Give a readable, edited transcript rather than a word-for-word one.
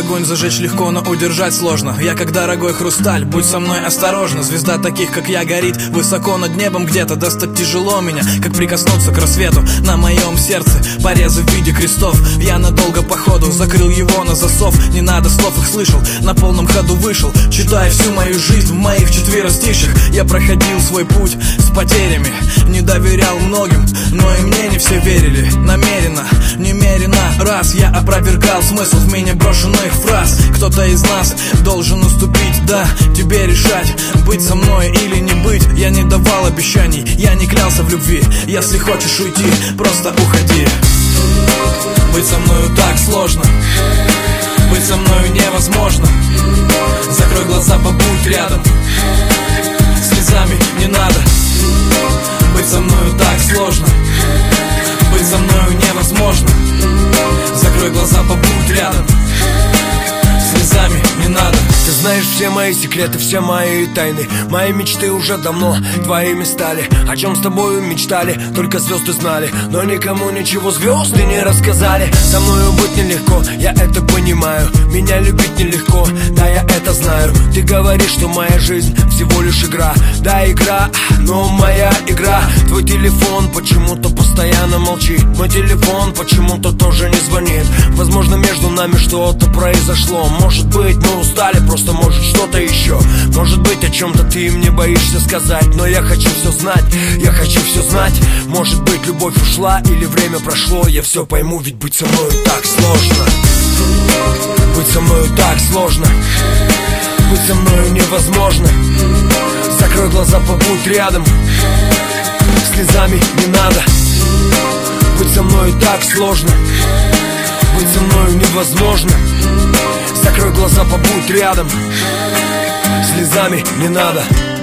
Огонь зажечь легко, но удержать сложно. Я как дорогой хрусталь, будь со мной осторожна. Звезда таких, как я, горит высоко над небом где-то. Достать тяжело меня, как прикоснуться к рассвету. На моем сердце порезы в виде крестов. Я надолго походу закрыл его на засов. Не надо слов, их слышал, на полном ходу вышел. Читая всю мою жизнь в моих четверостиших. Я проходил свой путь с потерями. Не доверял многим, но и мне не все верили. Намеренно, немерено раз я опровергал смысл в меня брошенных фраз. Кто-то из нас должен уступить, да, тебе решать, быть со мной или не быть. Я не давал обещаний, я не клялся в любви. Если хочешь уйти, просто уходи. Быть со мною так сложно, быть со мною невозможно. Закрой глаза, побудь рядом, слезами не надо. Быть со мною так сложно, быть со мною невозможно. Закрой глаза, побудь рядом, слезами не надо. Ты знаешь все мои секреты, все мои тайны. Мои мечты уже давно твоими стали. О чем с тобою мечтали, только звезды знали. Но никому ничего звезды не рассказали. Со мною быть нелегко, я это понимаю. Меня любить нелегко, да, я это знаю. Ты говоришь, что моя жизнь всего лишь игра. Да, игра, но моя игра. Твой телефон почему-то постоянно молчит. Мой телефон почему-то тоже не звонит. Возможно, между нами что-то произошло. Может быть, мы устали, просто может что-то еще. Может быть, о чем-то ты мне боишься сказать. Но я хочу все знать, я хочу все знать. Может быть, любовь ушла или время прошло. Я все пойму, ведь быть со мною так сложно. Быть со мною так сложно, быть со мною невозможно. Закрой глаза, побудь рядом, слезами не надо. Быть со мною так сложно, быть со мною невозможно. Закрой глаза, побудь рядом, слезами не надо.